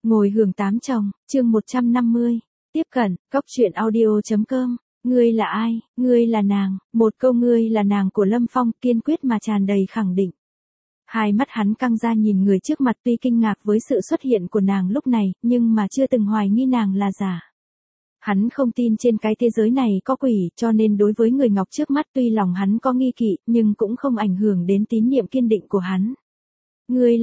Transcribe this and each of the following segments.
Ngồi hưởng tám chồng, chương 150. Tiếp cận, cóc truyện audio.com. Ngươi là ai? Ngươi là nàng. Một câu ngươi là nàng của Lâm Phong kiên quyết mà tràn đầy khẳng định. Hai mắt hắn căng ra nhìn người trước mặt, tuy kinh ngạc với sự xuất hiện của nàng lúc này, nhưng mà chưa từng hoài nghi nàng là giả. Hắn không tin trên cái thế giới này có quỷ, cho nên đối với người ngọc trước mắt tuy lòng hắn có nghi kỵ, nhưng cũng không ảnh hưởng đến tín niệm kiên định của hắn. Ngươi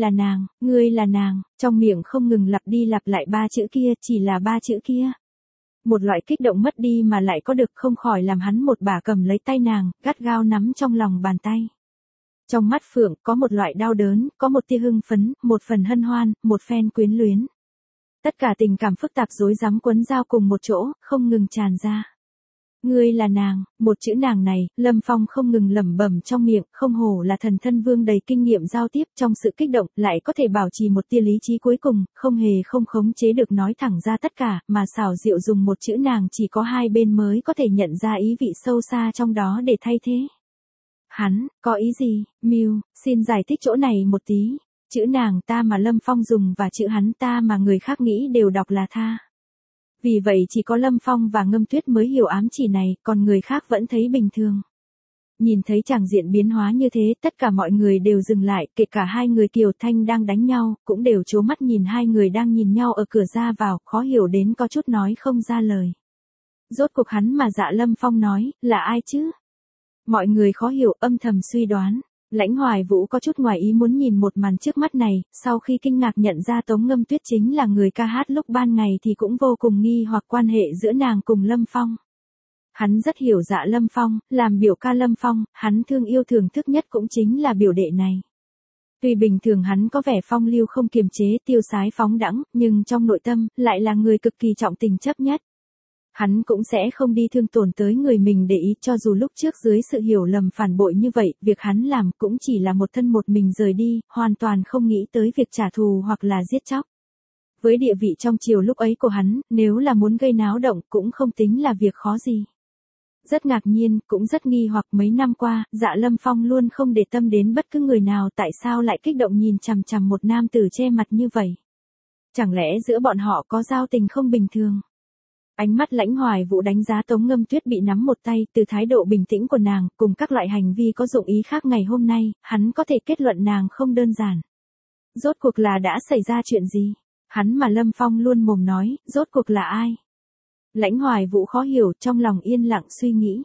là nàng, trong miệng không ngừng lặp đi lặp lại ba chữ kia, chỉ là ba chữ kia. Một loại kích động mất đi mà lại có được không khỏi làm hắn một bà cầm lấy tay nàng, gắt gao nắm trong lòng bàn tay. Trong mắt Phượng có một loại đau đớn, có một tia hưng phấn, một phần hân hoan, một phen quyến luyến. Tất cả tình cảm phức tạp rối rắm quấn giao cùng một chỗ, không ngừng tràn ra. Ngươi là nàng, một chữ nàng này, Lâm Phong không ngừng lẩm bẩm trong miệng, không hổ là thần thân vương đầy kinh nghiệm giao tiếp, trong sự kích động, lại có thể bảo trì một tia lý trí cuối cùng, không hề không khống chế được nói thẳng ra tất cả, mà xảo diệu dùng một chữ nàng chỉ có hai bên mới có thể nhận ra ý vị sâu xa trong đó để thay thế. Hắn, có ý gì, Miu, xin giải thích chỗ này một tí. Chữ nàng ta mà Lâm Phong dùng và chữ hắn ta mà người khác nghĩ đều đọc là tha. Vì vậy chỉ có Lâm Phong và Ngâm Tuyết mới hiểu ám chỉ này, còn người khác vẫn thấy bình thường. Nhìn thấy tràng diện biến hóa như thế, tất cả mọi người đều dừng lại, kể cả hai người Kiều Thanh đang đánh nhau, cũng đều trố mắt nhìn hai người đang nhìn nhau ở cửa ra vào, khó hiểu đến có chút nói không ra lời. Rốt cuộc hắn mà Dạ Lâm Phong nói, là ai chứ? Mọi người khó hiểu, âm thầm suy đoán. Lãnh Hoài Vũ có chút ngoài ý muốn nhìn một màn trước mắt này, sau khi kinh ngạc nhận ra Tống Ngâm Tuyết chính là người ca hát lúc ban ngày thì cũng vô cùng nghi hoặc quan hệ giữa nàng cùng Lâm Phong. Hắn rất hiểu Dạ Lâm Phong, làm biểu ca Lâm Phong, hắn thương yêu thưởng thức nhất cũng chính là biểu đệ này. Tuy bình thường hắn có vẻ phong lưu không kiềm chế, tiêu sái phóng đãng, nhưng trong nội tâm, lại là người cực kỳ trọng tình chấp nhất. Hắn cũng sẽ không đi thương tổn tới người mình để ý, cho dù lúc trước dưới sự hiểu lầm phản bội như vậy, việc hắn làm cũng chỉ là một thân một mình rời đi, hoàn toàn không nghĩ tới việc trả thù hoặc là giết chóc. Với địa vị trong triều lúc ấy của hắn, nếu là muốn gây náo động cũng không tính là việc khó gì. Rất ngạc nhiên, cũng rất nghi hoặc mấy năm qua, Dạ Lâm Phong luôn không để tâm đến bất cứ người nào, tại sao lại kích động nhìn chằm chằm một nam tử che mặt như vậy. Chẳng lẽ giữa bọn họ có giao tình không bình thường? Ánh mắt Lãnh Hoài Vũ đánh giá Tống Ngâm Tuyết bị nắm một tay, từ thái độ bình tĩnh của nàng, cùng các loại hành vi có dụng ý khác ngày hôm nay, hắn có thể kết luận nàng không đơn giản. Rốt cuộc là đã xảy ra chuyện gì? Hắn mà Lâm Phong luôn mồm nói, rốt cuộc là ai? Lãnh Hoài Vũ khó hiểu, trong lòng yên lặng suy nghĩ.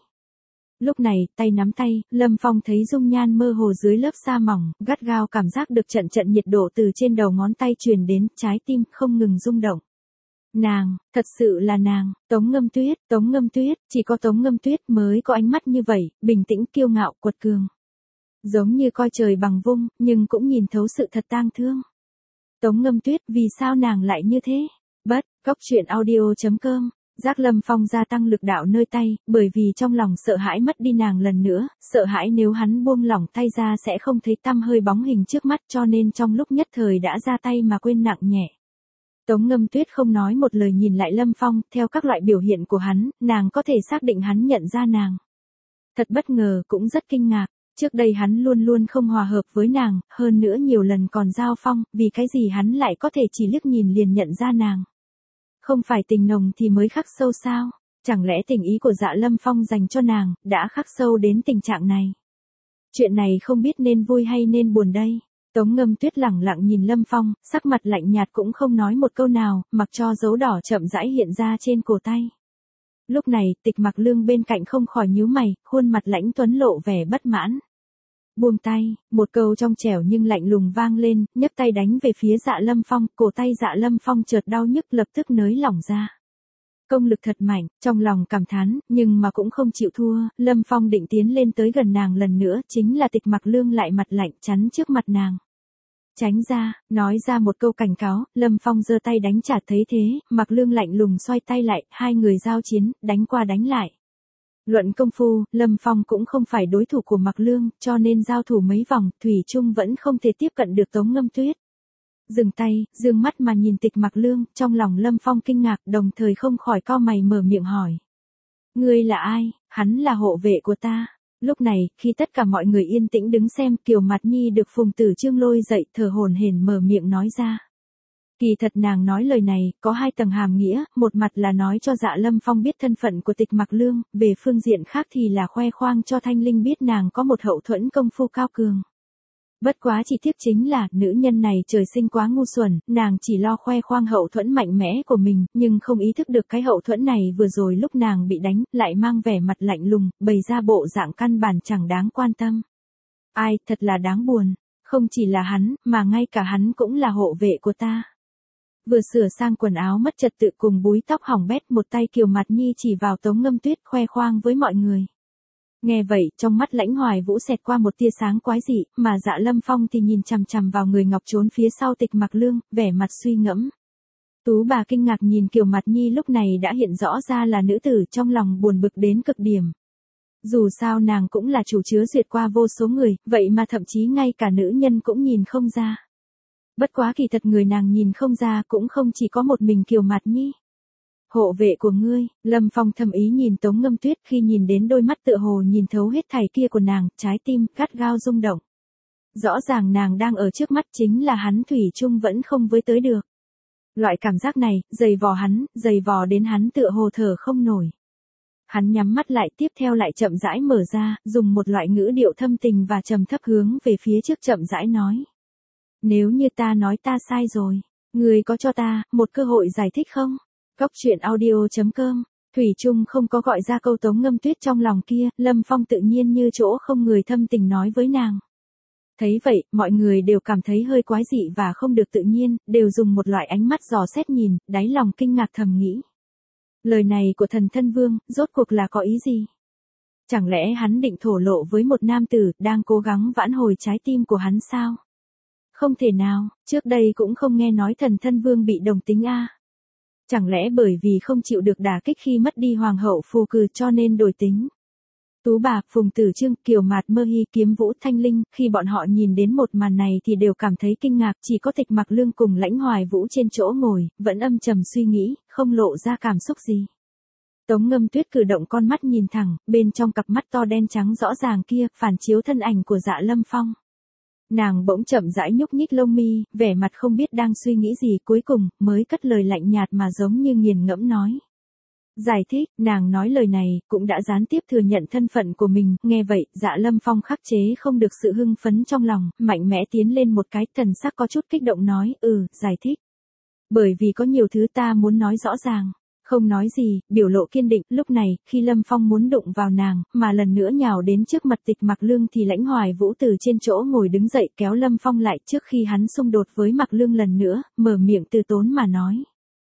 Lúc này, tay nắm tay, Lâm Phong thấy dung nhan mơ hồ dưới lớp sa mỏng, gắt gao cảm giác được trận trận nhiệt độ từ trên đầu ngón tay truyền đến, trái tim không ngừng rung động. Nàng, thật sự là nàng, Tống Ngâm Tuyết, chỉ có Tống Ngâm Tuyết mới có ánh mắt như vậy, bình tĩnh kiêu ngạo quật cường. Giống như coi trời bằng vung, nhưng cũng nhìn thấu sự thật tang thương. Tống Ngâm Tuyết, vì sao nàng lại như thế? Cóc truyện audio.com. Giác Lâm Phong gia tăng lực đạo nơi tay, bởi vì trong lòng sợ hãi mất đi nàng lần nữa, sợ hãi nếu hắn buông lỏng tay ra sẽ không thấy tăm hơi bóng hình trước mắt, cho nên trong lúc nhất thời đã ra tay mà quên nặng nhẹ. Tống Ngâm Tuyết không nói một lời nhìn lại Lâm Phong, theo các loại biểu hiện của hắn, nàng có thể xác định hắn nhận ra nàng. Thật bất ngờ, cũng rất kinh ngạc, trước đây hắn luôn luôn không hòa hợp với nàng, hơn nữa nhiều lần còn giao phong, vì cái gì hắn lại có thể chỉ liếc nhìn liền nhận ra nàng. Không phải tình nồng thì mới khắc sâu sao? Chẳng lẽ tình ý của Dạ Lâm Phong dành cho nàng, đã khắc sâu đến tình trạng này? Chuyện này không biết nên vui hay nên buồn đây. Tống Ngâm Tuyết lẳng lặng nhìn Lâm Phong, sắc mặt lạnh nhạt cũng không nói một câu nào, mặc cho dấu đỏ chậm rãi hiện ra trên cổ tay. Lúc này, Tịch Mặc Lương bên cạnh không khỏi nhíu mày, khuôn mặt lãnh tuấn lộ vẻ bất mãn. Buông tay, một câu trong trẻo nhưng lạnh lùng vang lên, nhấc tay đánh về phía Dạ Lâm Phong, cổ tay Dạ Lâm Phong chợt đau nhức lập tức nới lỏng ra. Công lực thật mạnh, trong lòng cảm thán, nhưng mà cũng không chịu thua, Lâm Phong định tiến lên tới gần nàng lần nữa, chính là Tịch Mặc Lương lại mặt lạnh chắn trước mặt nàng. Tránh ra, nói ra một câu cảnh cáo, Lâm Phong giơ tay đánh trả thấy thế, Mặc Lương lạnh lùng xoay tay lại, hai người giao chiến, đánh qua đánh lại. Luận công phu, Lâm Phong cũng không phải đối thủ của Mặc Lương, cho nên giao thủ mấy vòng, thủy chung vẫn không thể tiếp cận được Tống Ngâm Tuyết. Dừng tay, dương mắt mà nhìn Tịch Mặc Lương, trong lòng Lâm Phong kinh ngạc, đồng thời không khỏi cau mày mở miệng hỏi. Ngươi là ai? Hắn là hộ vệ của ta. Lúc này, khi tất cả mọi người yên tĩnh đứng xem, Kiều Mạt Nhi được Phùng Tử Chương lôi dậy, thở hổn hển mở miệng nói ra. Kỳ thật nàng nói lời này, có hai tầng hàm nghĩa, một mặt là nói cho Dạ Lâm Phong biết thân phận của Tịch Mặc Lương, về phương diện khác thì là khoe khoang cho Thanh Linh biết nàng có một hậu thuẫn công phu cao cường. Bất quá chỉ tiếc chính là, nữ nhân này trời sinh quá ngu xuẩn, nàng chỉ lo khoe khoang hậu thuẫn mạnh mẽ của mình, nhưng không ý thức được cái hậu thuẫn này vừa rồi lúc nàng bị đánh, lại mang vẻ mặt lạnh lùng, bày ra bộ dạng căn bản chẳng đáng quan tâm. Ai, thật là đáng buồn, không chỉ là hắn, mà ngay cả hắn cũng là hộ vệ của ta. Vừa sửa sang quần áo mất trật tự cùng búi tóc hỏng bét, một tay Kiều Mạt Nhi chỉ vào Tống Ngâm Tuyết khoe khoang với mọi người. Nghe vậy, trong mắt Lãnh Hoài Vũ xẹt qua một tia sáng quái dị, mà Dạ Lâm Phong thì nhìn chằm chằm vào người ngọc trốn phía sau Tịch Mặc Lương, vẻ mặt suy ngẫm. Tú bà kinh ngạc nhìn Kiều Mạt Nhi lúc này đã hiện rõ ra là nữ tử, trong lòng buồn bực đến cực điểm. Dù sao nàng cũng là chủ chứa duyệt qua vô số người, vậy mà thậm chí ngay cả nữ nhân cũng nhìn không ra. Bất quá kỳ thật người nàng nhìn không ra cũng không chỉ có một mình Kiều Mạt Nhi. Hộ vệ của ngươi, Lâm Phong thầm ý nhìn Tống Ngâm Tuyết, khi nhìn đến đôi mắt tựa hồ nhìn thấu hết thảy kia của nàng, trái tim gắt gao rung động. Rõ ràng nàng đang ở trước mắt, chính là hắn thủy chung vẫn không với tới được. Loại cảm giác này, dày vò đến hắn tựa hồ thở không nổi. Hắn nhắm mắt lại, tiếp theo lại chậm rãi mở ra, dùng một loại ngữ điệu thâm tình và trầm thấp hướng về phía trước chậm rãi nói. Nếu như ta nói ta sai rồi, ngươi có cho ta một cơ hội giải thích không? Góc truyện audio.com, Thủy Trung không có gọi ra câu Tống Ngâm Tuyết trong lòng kia, Lâm Phong tự nhiên như chỗ không người thâm tình nói với nàng. Thấy vậy, mọi người đều cảm thấy hơi quái dị và không được tự nhiên, đều dùng một loại ánh mắt dò xét nhìn, đáy lòng kinh ngạc thầm nghĩ. Lời này của Thần Thân Vương, rốt cuộc là có ý gì? Chẳng lẽ hắn định thổ lộ với một nam tử, đang cố gắng vãn hồi trái tim của hắn sao? Không thể nào, trước đây cũng không nghe nói Thần Thân Vương bị đồng tính a. Chẳng lẽ bởi vì không chịu được đả kích khi mất đi hoàng hậu Phù Cừ cho nên đổi tính? Tú bà, Phùng Tử Trương, Kiều Mạt Mơ Hy, Kiếm Vũ, Thanh Linh, khi bọn họ nhìn đến một màn này thì đều cảm thấy kinh ngạc, chỉ có Tịch Mặc Lương cùng Lãnh Hoài Vũ trên chỗ ngồi, vẫn âm trầm suy nghĩ, không lộ ra cảm xúc gì. Tống Ngâm Tuyết cử động con mắt nhìn thẳng, bên trong cặp mắt to đen trắng rõ ràng kia, phản chiếu thân ảnh của Dạ Lâm Phong. Nàng bỗng chậm rãi nhúc nhích lông mi, vẻ mặt không biết đang suy nghĩ gì, cuối cùng, mới cất lời lạnh nhạt mà giống như nghiền ngẫm nói. Giải thích, nàng nói lời này, cũng đã gián tiếp thừa nhận thân phận của mình, nghe vậy, Dạ Lâm Phong khắc chế không được sự hưng phấn trong lòng, mạnh mẽ tiến lên một cái, thần sắc có chút kích động nói, giải thích. Bởi vì có nhiều thứ ta muốn nói rõ ràng. Không nói gì, biểu lộ kiên định, lúc này, khi Lâm Phong muốn đụng vào nàng, mà lần nữa nhào đến trước mặt Tịch Mặc Lương thì Lãnh Hoài Vũ từ trên chỗ ngồi đứng dậy kéo Lâm Phong lại trước khi hắn xung đột với Mặc Lương lần nữa, mở miệng từ tốn mà nói.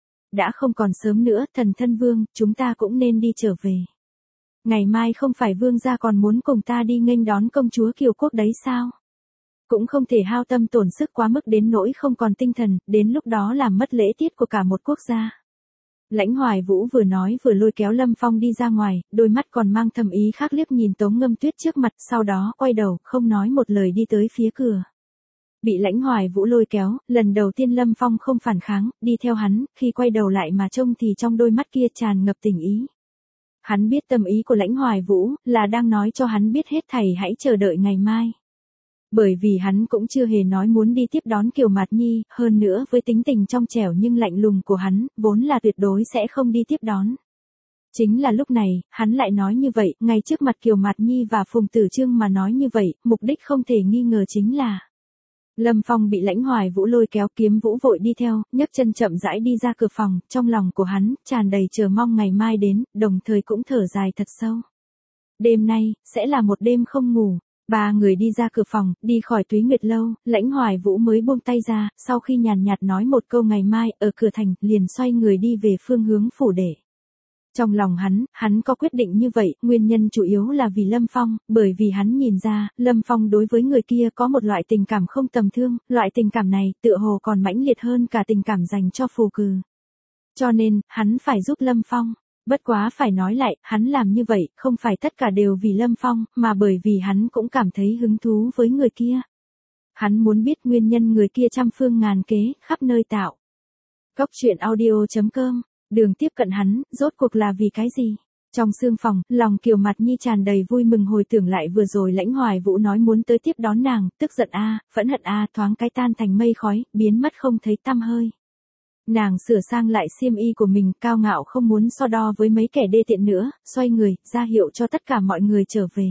Đã không còn sớm nữa, Thần Thân Vương, chúng ta cũng nên đi trở về. Ngày mai không phải Vương gia còn muốn cùng ta đi nghênh đón công chúa Kiều Quốc đấy sao? Cũng không thể hao tâm tổn sức quá mức đến nỗi không còn tinh thần, đến lúc đó làm mất lễ tiết của cả một quốc gia. Lãnh Hoài Vũ vừa nói vừa lôi kéo Lâm Phong đi ra ngoài, đôi mắt còn mang thầm ý khác liếc nhìn Tống Ngâm Tuyết trước mặt, sau đó quay đầu, không nói một lời đi tới phía cửa. Bị Lãnh Hoài Vũ lôi kéo, lần đầu tiên Lâm Phong không phản kháng, đi theo hắn, khi quay đầu lại mà trông thì trong đôi mắt kia tràn ngập tình ý. Hắn biết tâm ý của Lãnh Hoài Vũ, là đang nói cho hắn biết hết thảy hãy chờ đợi ngày mai. Bởi vì hắn cũng chưa hề nói muốn đi tiếp đón Kiều Mạt Nhi, hơn nữa với tính tình trong trẻo nhưng lạnh lùng của hắn, vốn là tuyệt đối sẽ không đi tiếp đón. Chính là lúc này, hắn lại nói như vậy, ngay trước mặt Kiều Mạt Nhi và Phùng Tử Trương mà nói như vậy, mục đích không thể nghi ngờ chính là. Lâm Phong bị Lãnh Hoài Vũ lôi kéo, Kiếm Vũ vội đi theo, nhấc chân chậm rãi đi ra cửa phòng, trong lòng của hắn, tràn đầy chờ mong ngày mai đến, đồng thời cũng thở dài thật sâu. Đêm nay, sẽ là một đêm không ngủ. Ba người đi ra cửa phòng, đi khỏi Túy Nguyệt Lâu, Lãnh Hoài Vũ mới buông tay ra, sau khi nhàn nhạt nói một câu ngày mai, ở cửa thành, liền xoay người đi về phương hướng phủ đệ. Trong lòng hắn có quyết định như vậy, nguyên nhân chủ yếu là vì Lâm Phong, bởi vì hắn nhìn ra, Lâm Phong đối với người kia có một loại tình cảm không tầm thường, loại tình cảm này, tựa hồ còn mãnh liệt hơn cả tình cảm dành cho Phù Cừ. Cho nên, hắn phải giúp Lâm Phong. Bất quá phải nói lại, hắn làm như vậy, không phải tất cả đều vì Lâm Phong, mà bởi vì hắn cũng cảm thấy hứng thú với người kia. Hắn muốn biết nguyên nhân người kia trăm phương ngàn kế, khắp nơi tạo. Góc truyện audio.com, đường tiếp cận hắn, rốt cuộc là vì cái gì? Trong sương phòng, lòng Kiều Mạt Nhi tràn đầy vui mừng hồi tưởng lại vừa rồi Lãnh Hoài Vũ nói muốn tới tiếp đón nàng, tức giận a, phẫn hận a, thoáng cái tan thành mây khói, biến mất không thấy tăm hơi. Nàng sửa sang lại xiêm y của mình, cao ngạo không muốn so đo với mấy kẻ đê tiện nữa, xoay người, ra hiệu cho tất cả mọi người trở về.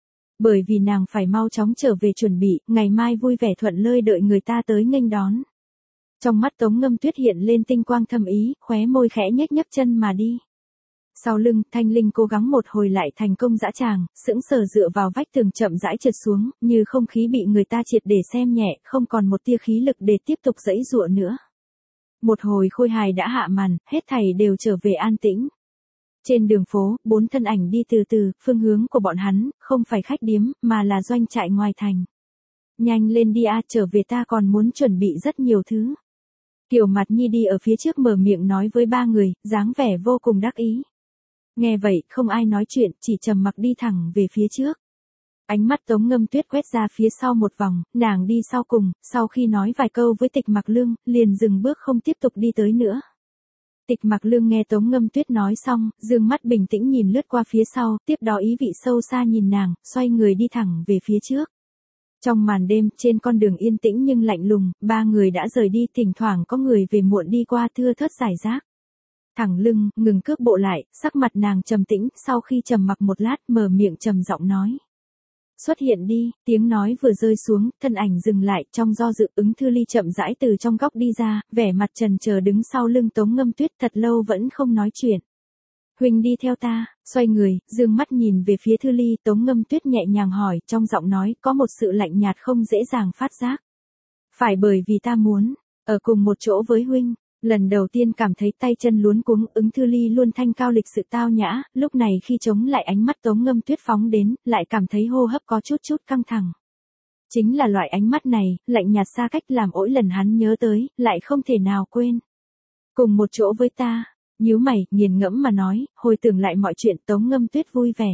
Bởi vì nàng phải mau chóng trở về chuẩn bị, ngày mai vui vẻ thuận lợi đợi người ta tới nghênh đón. Trong mắt Tống Ngâm Tuyết hiện lên tinh quang thâm ý, khóe môi khẽ nhếch chân mà đi. Sau lưng, Thanh Linh cố gắng một hồi lại thành công dã tràng, sững sờ dựa vào vách tường chậm rãi trượt xuống, như không khí bị người ta triệt để xem nhẹ, không còn một tia khí lực để tiếp tục giãy giụa nữa. Một hồi khôi hài đã hạ màn, hết thảy đều trở về an tĩnh. Trên đường phố, 4 thân ảnh đi từ từ, phương hướng của bọn hắn, không phải khách điếm, mà là doanh trại ngoài thành. Nhanh lên đi a, trở về ta còn muốn chuẩn bị rất nhiều thứ. Kiều Mạt Nhi đi ở phía trước mở miệng nói với 3 người, dáng vẻ vô cùng đắc ý. Nghe vậy, không ai nói chuyện, chỉ trầm mặc đi thẳng về phía trước. Ánh mắt Tống Ngâm Tuyết quét ra phía sau một vòng, nàng đi sau cùng, sau khi nói vài câu với Tịch Mặc Lương, liền dừng bước không tiếp tục đi tới nữa. Tịch Mặc Lương nghe Tống Ngâm Tuyết nói xong, dương mắt bình tĩnh nhìn lướt qua phía sau, tiếp đó ý vị sâu xa nhìn nàng, xoay người đi thẳng về phía trước. Trong màn đêm, trên con đường yên tĩnh nhưng lạnh lùng, 3 người đã rời đi, thỉnh thoảng có người về muộn đi qua thưa thớt rải rác. Thẳng lưng, ngừng cước bộ lại, sắc mặt nàng trầm tĩnh, sau khi trầm mặc một lát, mở miệng trầm giọng nói. Xuất hiện đi, tiếng nói vừa rơi xuống, thân ảnh dừng lại, trong do dự, Ứng Thư Ly chậm rãi từ trong góc đi ra, vẻ mặt trần chờ đứng sau lưng Tống Ngâm Tuyết thật lâu vẫn không nói chuyện. Huynh đi theo ta, xoay người, dương mắt nhìn về phía Thư Ly, Tống Ngâm Tuyết nhẹ nhàng hỏi, trong giọng nói, có một sự lạnh nhạt không dễ dàng phát giác. Phải bởi vì ta muốn, ở cùng một chỗ với huynh. Lần đầu tiên cảm thấy tay chân luống cuống, Ứng Thư Ly luôn thanh cao lịch sự tao nhã, lúc này khi chống lại ánh mắt Tống Ngâm Tuyết phóng đến, lại cảm thấy hô hấp có chút căng thẳng. Chính là loại ánh mắt này, lạnh nhạt xa cách làm mỗi lần hắn nhớ tới, lại không thể nào quên. Cùng một chỗ với ta, nhíu mày, nghiền ngẫm mà nói, hồi tưởng lại mọi chuyện Tống Ngâm Tuyết vui vẻ.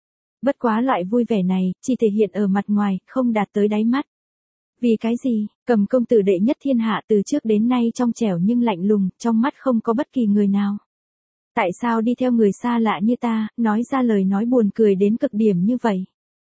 Bất quá loại vui vẻ này, chỉ thể hiện ở mặt ngoài, không đạt tới đáy mắt. Vì cái gì, Cầm công tử đệ nhất thiên hạ từ trước đến nay trong trẻo nhưng lạnh lùng, trong mắt không có bất kỳ người nào. Tại sao đi theo người xa lạ như ta, nói ra lời nói buồn cười đến cực điểm như vậy?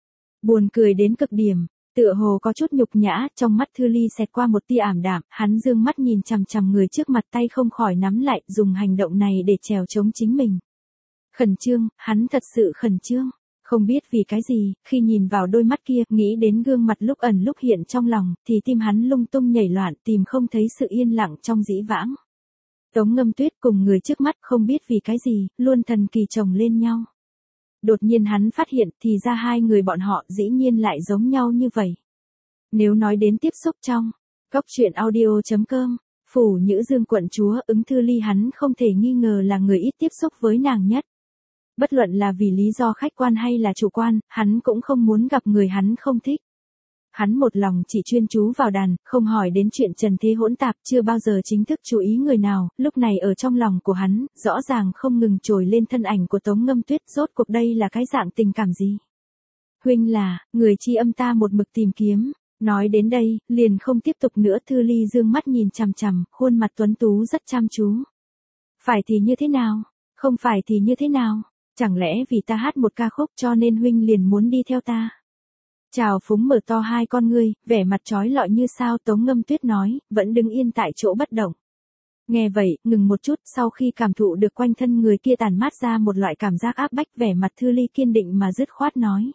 Buồn cười đến cực điểm, tựa hồ có chút nhục nhã, trong mắt Thư Ly xẹt qua một tia ảm đạm, hắn dương mắt nhìn chằm chằm người trước mặt, tay không khỏi nắm lại, dùng hành động này để trèo chống chính mình. Khẩn trương, hắn thật sự khẩn trương. Không biết vì cái gì, khi nhìn vào đôi mắt kia, nghĩ đến gương mặt lúc ẩn lúc hiện trong lòng, thì tim hắn lung tung nhảy loạn, tìm không thấy sự yên lặng trong dĩ vãng. Tống Ngâm Tuyết cùng người trước mắt không biết vì cái gì, luôn thần kỳ chồng lên nhau. Đột nhiên hắn phát hiện thì ra hai người bọn họ dĩ nhiên lại giống nhau như vậy. Nếu nói đến tiếp xúc trong góc truyện audio.com, Phủ Nhữ Dương quận chúa Ứng Thư Ly hắn không thể nghi ngờ là người ít tiếp xúc với nàng nhất. Bất luận là vì lý do khách quan hay là chủ quan, hắn cũng không muốn gặp người hắn không thích. Hắn một lòng chỉ chuyên chú vào đàn, không hỏi đến chuyện trần thế hỗn tạp, chưa bao giờ chính thức chú ý người nào, lúc này ở trong lòng của hắn, rõ ràng không ngừng trồi lên thân ảnh của Tống Ngâm Tuyết, rốt cuộc đây là cái dạng tình cảm gì? Huynh là, người chi âm ta một mực tìm kiếm. Nói đến đây, liền không tiếp tục nữa. Thư Ly dương mắt nhìn chằm chằm, khuôn mặt tuấn tú rất chăm chú. Phải thì như thế nào? Không phải thì như thế nào? Chẳng lẽ vì ta hát một ca khúc cho nên huynh liền muốn đi theo ta? Trào Phúng mở to hai con ngươi, vẻ mặt trói lọi như sao. Tống Ngâm Tuyết nói, vẫn đứng yên tại chỗ bất động. Nghe vậy, ngừng một chút, sau khi cảm thụ được quanh thân người kia tản mát ra một loại cảm giác áp bách, vẻ mặt Thư Ly kiên định mà dứt khoát nói.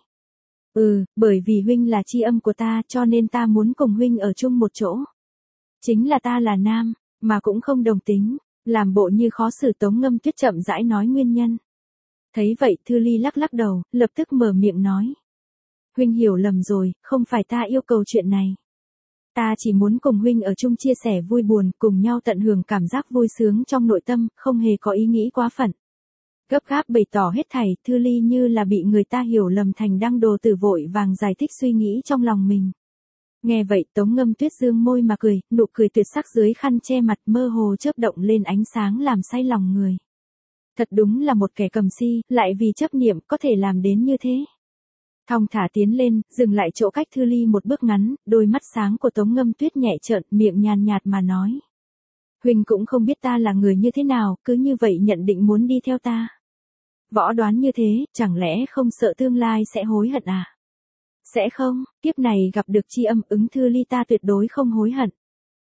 Bởi vì huynh là chi âm của ta cho nên ta muốn cùng huynh ở chung một chỗ. Chính là ta là nam, mà cũng không đồng tính, làm bộ như khó xử. Tống Ngâm Tuyết chậm rãi nói nguyên nhân. Thấy vậy Thư Ly lắc lắc đầu, lập tức mở miệng nói. Huynh hiểu lầm rồi, không phải ta yêu cầu chuyện này. Ta chỉ muốn cùng huynh ở chung chia sẻ vui buồn, cùng nhau tận hưởng cảm giác vui sướng trong nội tâm, không hề có ý nghĩ quá phận. Gấp gáp bày tỏ hết thảy, Thư Ly như là bị người ta hiểu lầm thành đang đồ tử vội vàng giải thích suy nghĩ trong lòng mình. Nghe vậy Tống Ngâm Tuyết dương môi mà cười, nụ cười tuyệt sắc dưới khăn che mặt mơ hồ chớp động lên ánh sáng làm say lòng người. Thật đúng là một kẻ cầm si, lại vì chấp niệm có thể làm đến như thế. Thong thả tiến lên, dừng lại chỗ cách Thư Ly một bước ngắn, đôi mắt sáng của Tống Ngâm Tuyết nhẹ trợn, miệng nhàn nhạt mà nói. Huynh cũng không biết ta là người như thế nào, cứ như vậy nhận định muốn đi theo ta. Võ đoán như thế, chẳng lẽ không sợ tương lai sẽ hối hận à? Sẽ không, kiếp này gặp được chi âm Ứng Thư Ly ta tuyệt đối không hối hận.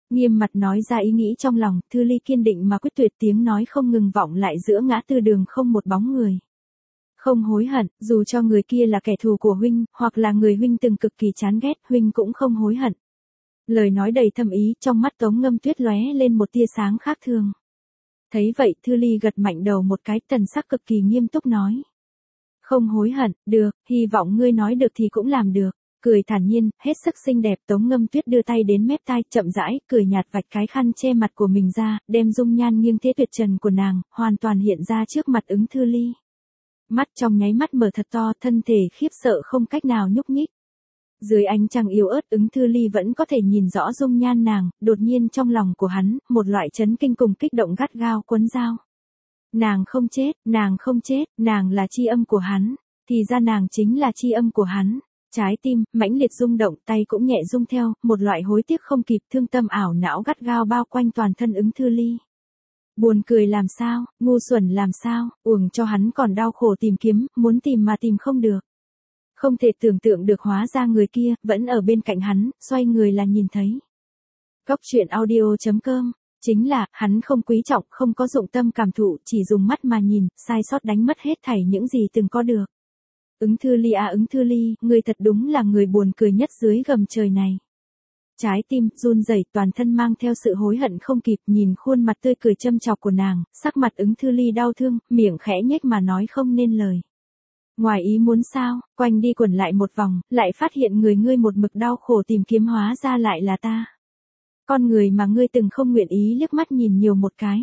Nghiêm mặt nói ra ý nghĩ trong lòng, Thư Ly kiên định mà quyết tuyệt, tiếng nói không ngừng vọng lại giữa ngã tư đường không một bóng người. Không hối hận, dù cho người kia là kẻ thù của huynh, hoặc là người huynh từng cực kỳ chán ghét, huynh cũng không hối hận. Lời nói đầy thâm ý, trong mắt Tống Ngâm Tuyết lóe lên một tia sáng khác thường. Thấy vậy, Thư Ly gật mạnh đầu một cái, thần sắc cực kỳ nghiêm túc nói. Không hối hận, được, hy vọng ngươi nói được thì cũng làm được. Cười thản nhiên, hết sức xinh đẹp, Tống Ngâm Tuyết đưa tay đến mép tai, chậm rãi, cười nhạt vạch cái khăn che mặt của mình ra, đem dung nhan nghiêng thế tuyệt trần của nàng, hoàn toàn hiện ra trước mặt Ứng Thư Ly. Mắt trong nháy mắt mở thật to, thân thể khiếp sợ không cách nào nhúc nhích. Dưới ánh trăng yếu ớt, Ứng Thư Ly vẫn có thể nhìn rõ dung nhan nàng, đột nhiên trong lòng của hắn, một loại chấn kinh cùng kích động gắt gao quấn dao. Nàng không chết, nàng không chết, nàng là chi âm của hắn, thì ra nàng chính là chi âm của hắn. Trái tim, mãnh liệt rung động, tay cũng nhẹ rung theo, một loại hối tiếc không kịp, thương tâm ảo não gắt gao bao quanh toàn thân Ứng Thư Ly. Buồn cười làm sao, ngu xuẩn làm sao, uổng cho hắn còn đau khổ tìm kiếm, muốn tìm mà tìm không được. Không thể tưởng tượng được hóa ra người kia, vẫn ở bên cạnh hắn, xoay người là nhìn thấy. Góc truyện audio.com, chính là, hắn không quý trọng, không có dụng tâm cảm thụ, chỉ dùng mắt mà nhìn, sai sót đánh mất hết thảy những gì từng có được. Ứng Thư Ly à, Ứng Thư Ly, người thật đúng là người buồn cười nhất dưới gầm trời này. Trái tim run rẩy, toàn thân mang theo sự hối hận không kịp, nhìn khuôn mặt tươi cười châm chọc của nàng, sắc mặt Ứng Thư Ly đau thương, miệng khẽ nhếch mà nói không nên lời. Ngoài ý muốn sao, quanh đi quẩn lại một vòng, lại phát hiện người ngươi một mực đau khổ tìm kiếm hóa ra lại là ta. Con người mà ngươi từng không nguyện ý liếc mắt nhìn nhiều một cái.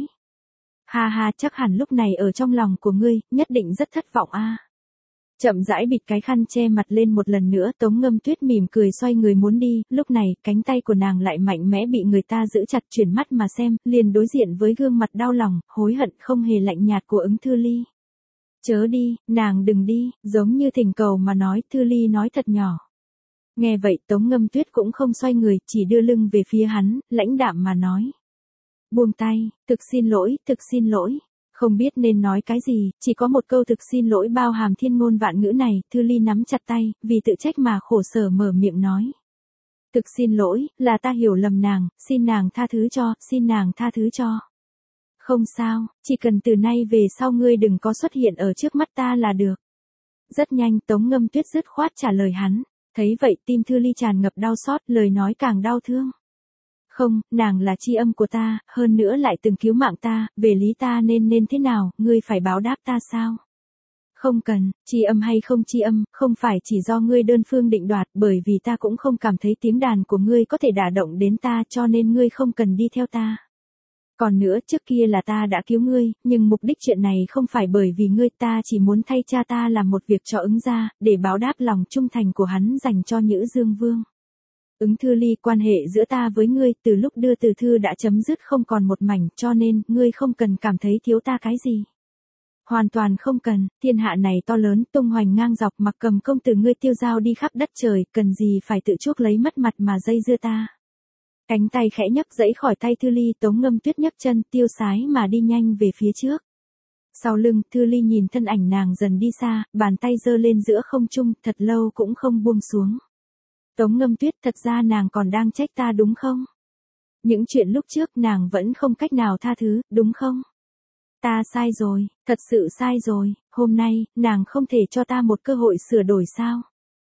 Ha ha, chắc hẳn lúc này ở trong lòng của ngươi, nhất định rất thất vọng a. Chậm rãi bịt cái khăn che mặt lên một lần nữa, Tống Ngâm Tuyết mỉm cười xoay người muốn đi, lúc này, cánh tay của nàng lại mạnh mẽ bị người ta giữ chặt, chuyển mắt mà xem, liền đối diện với gương mặt đau lòng, hối hận không hề lạnh nhạt của Ứng Thư Ly. Chớ đi, nàng đừng đi, giống như thỉnh cầu mà nói, Thư Ly nói thật nhỏ. Nghe vậy Tống Ngâm Tuyết cũng không xoay người, chỉ đưa lưng về phía hắn, lãnh đạm mà nói. Buông tay, thực xin lỗi, thực xin lỗi. Không biết nên nói cái gì, chỉ có một câu thực xin lỗi bao hàm thiên ngôn vạn ngữ này, Thư Ly nắm chặt tay, vì tự trách mà khổ sở mở miệng nói. Thực xin lỗi, là ta hiểu lầm nàng, xin nàng tha thứ cho, xin nàng tha thứ cho. Không sao, chỉ cần từ nay về sau ngươi đừng có xuất hiện ở trước mắt ta là được. Rất nhanh Tống Ngâm Tuyết dứt khoát trả lời hắn, thấy vậy tim Thư Ly tràn ngập đau xót, lời nói càng đau thương. Không, nàng là chi âm của ta, hơn nữa lại từng cứu mạng ta, về lý ta nên thế nào, ngươi phải báo đáp ta sao? Không cần, chi âm hay không chi âm, không phải chỉ do ngươi đơn phương định đoạt, bởi vì ta cũng không cảm thấy tiếng đàn của ngươi có thể đả động đến ta, cho nên ngươi không cần đi theo ta. Còn nữa, trước kia là ta đã cứu ngươi, nhưng mục đích chuyện này không phải bởi vì ngươi, ta chỉ muốn thay cha ta làm một việc cho Ứng gia, để báo đáp lòng trung thành của hắn dành cho Nhữ Dương Vương. Ứng Thư Ly, quan hệ giữa ta với ngươi từ lúc đưa từ thư đã chấm dứt không còn một mảnh, cho nên, ngươi không cần cảm thấy thiếu ta cái gì. Hoàn toàn không cần, thiên hạ này to lớn, tung hoành ngang dọc, mặc Cầm công tử ngươi tiêu dao đi khắp đất trời, cần gì phải tự chuốc lấy mất mặt mà dây dưa ta. Cánh tay khẽ nhấc dẫy khỏi tay Thư Ly, Tống Ngâm Tuyết nhấc chân tiêu sái mà đi nhanh về phía trước. Sau lưng, Thư Ly nhìn thân ảnh nàng dần đi xa, bàn tay giơ lên giữa không trung, thật lâu cũng không buông xuống. Tống Ngâm Tuyết, thật ra nàng còn đang trách ta đúng không? Những chuyện lúc trước nàng vẫn không cách nào tha thứ, đúng không? Ta sai rồi, thật sự sai rồi, hôm nay, nàng không thể cho ta một cơ hội sửa đổi sao?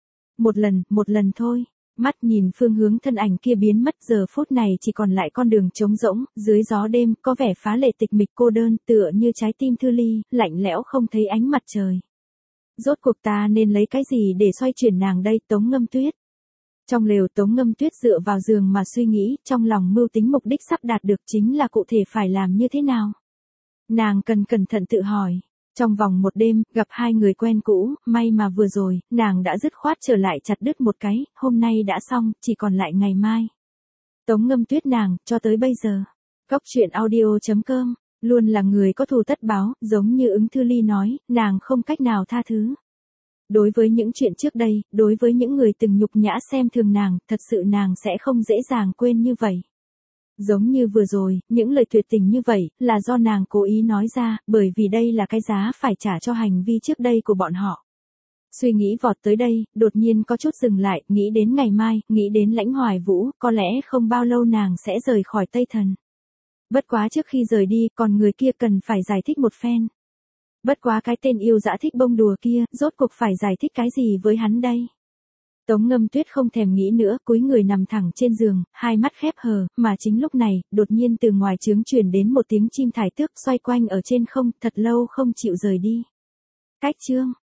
Một lần thôi. Mắt nhìn phương hướng thân ảnh kia biến mất, giờ phút này chỉ còn lại con đường trống rỗng, dưới gió đêm, có vẻ phá lệ tịch mịch cô đơn, tựa như trái tim Thư Ly, lạnh lẽo không thấy ánh mặt trời. Rốt cuộc ta nên lấy cái gì để xoay chuyển nàng đây, Tống Ngâm Tuyết? Trong lều Tống Ngâm Tuyết dựa vào giường mà suy nghĩ, trong lòng mưu tính mục đích sắp đạt được chính là cụ thể phải làm như thế nào. Nàng cần cẩn thận tự hỏi. Trong vòng một đêm, gặp hai người quen cũ, may mà vừa rồi, nàng đã dứt khoát trở lại chặt đứt một cái, hôm nay đã xong, chỉ còn lại ngày mai. Tống Ngâm Tuyết nàng, cho tới bây giờ. Góc truyện audio.com, luôn là người có thù tất báo, giống như Ứng Thư Ly nói, nàng không cách nào tha thứ. Đối với những chuyện trước đây, đối với những người từng nhục nhã xem thường nàng, thật sự nàng sẽ không dễ dàng quên như vậy. Giống như vừa rồi, những lời tuyệt tình như vậy, là do nàng cố ý nói ra, bởi vì đây là cái giá phải trả cho hành vi trước đây của bọn họ. Suy nghĩ vọt tới đây, đột nhiên có chút dừng lại, nghĩ đến ngày mai, nghĩ đến Lãnh Hoài Vũ, có lẽ không bao lâu nàng sẽ rời khỏi Tây Thần. Bất quá trước khi rời đi, còn người kia cần phải giải thích một phen. Bất quá cái tên yêu dã thích bông đùa kia, rốt cuộc phải giải thích cái gì với hắn đây? Tống Ngâm Tuyết không thèm nghĩ nữa, cúi người nằm thẳng trên giường, hai mắt khép hờ, mà chính lúc này, đột nhiên từ ngoài trướng truyền đến một tiếng chim thải tước xoay quanh ở trên không, thật lâu không chịu rời đi. Cách chương